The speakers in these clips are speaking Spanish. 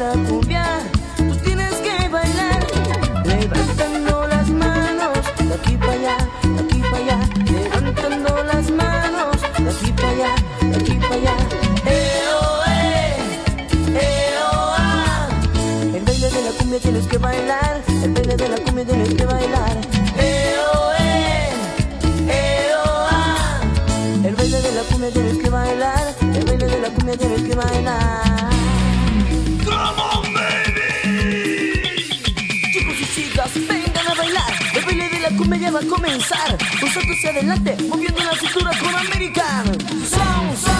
la cumbia, tú tienes que bailar, levantando las manos, de aquí para allá, de aquí para allá, levantando las manos, de aquí para allá, de aquí para allá. El baile de la cumbia tienes que bailar, el baile de la cumbia tienes que bailar. El baile de la cumbia tienes que bailar, el baile de la cumbia tienes que bailar. Come on, baby. Chicos y chicas, vengan a bailar, el baile de la cumbia ya va a comenzar. Un salto hacia adelante, moviendo la cintura con American Son.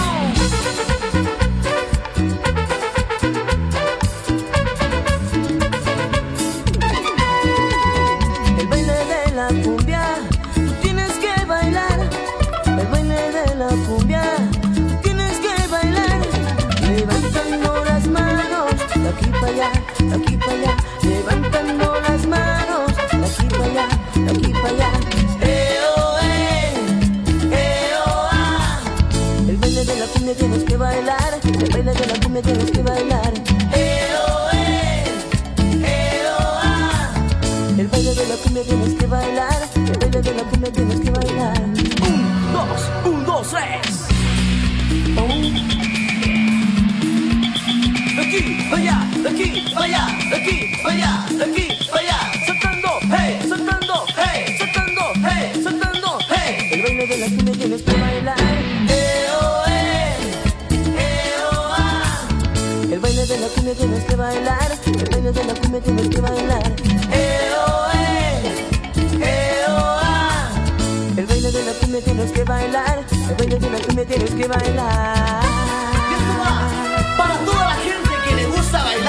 El baile de la cumbia, tú tienes que bailar. El baile de la cumbia, tú tienes que bailar. Levantando las manos, de aquí para allá, de aquí para allá. Levantando las manos, de aquí para allá, de aquí para allá. El baile de la cumbia tienes que bailar, el baile de la cumbia tienes que bailar. El baile de la cumbia tienes que bailar, el baile de la cumbia tienes que bailar. 1, 2, 3. De aquí, allá, de aquí, allá, de aquí, allá, de aquí, allá. Saltando, hey, saltando, hey, saltando, hey, saltando, hey. El baile de la cumbia tienes que bailar. El baile de la cumbia tienes que bailar, el baile de la cumbia tienes que bailar. El baile de la cumbia tienes que bailar, el baile de la cumbia tienes que bailar. Y esto va para toda la gente que le gusta bailar.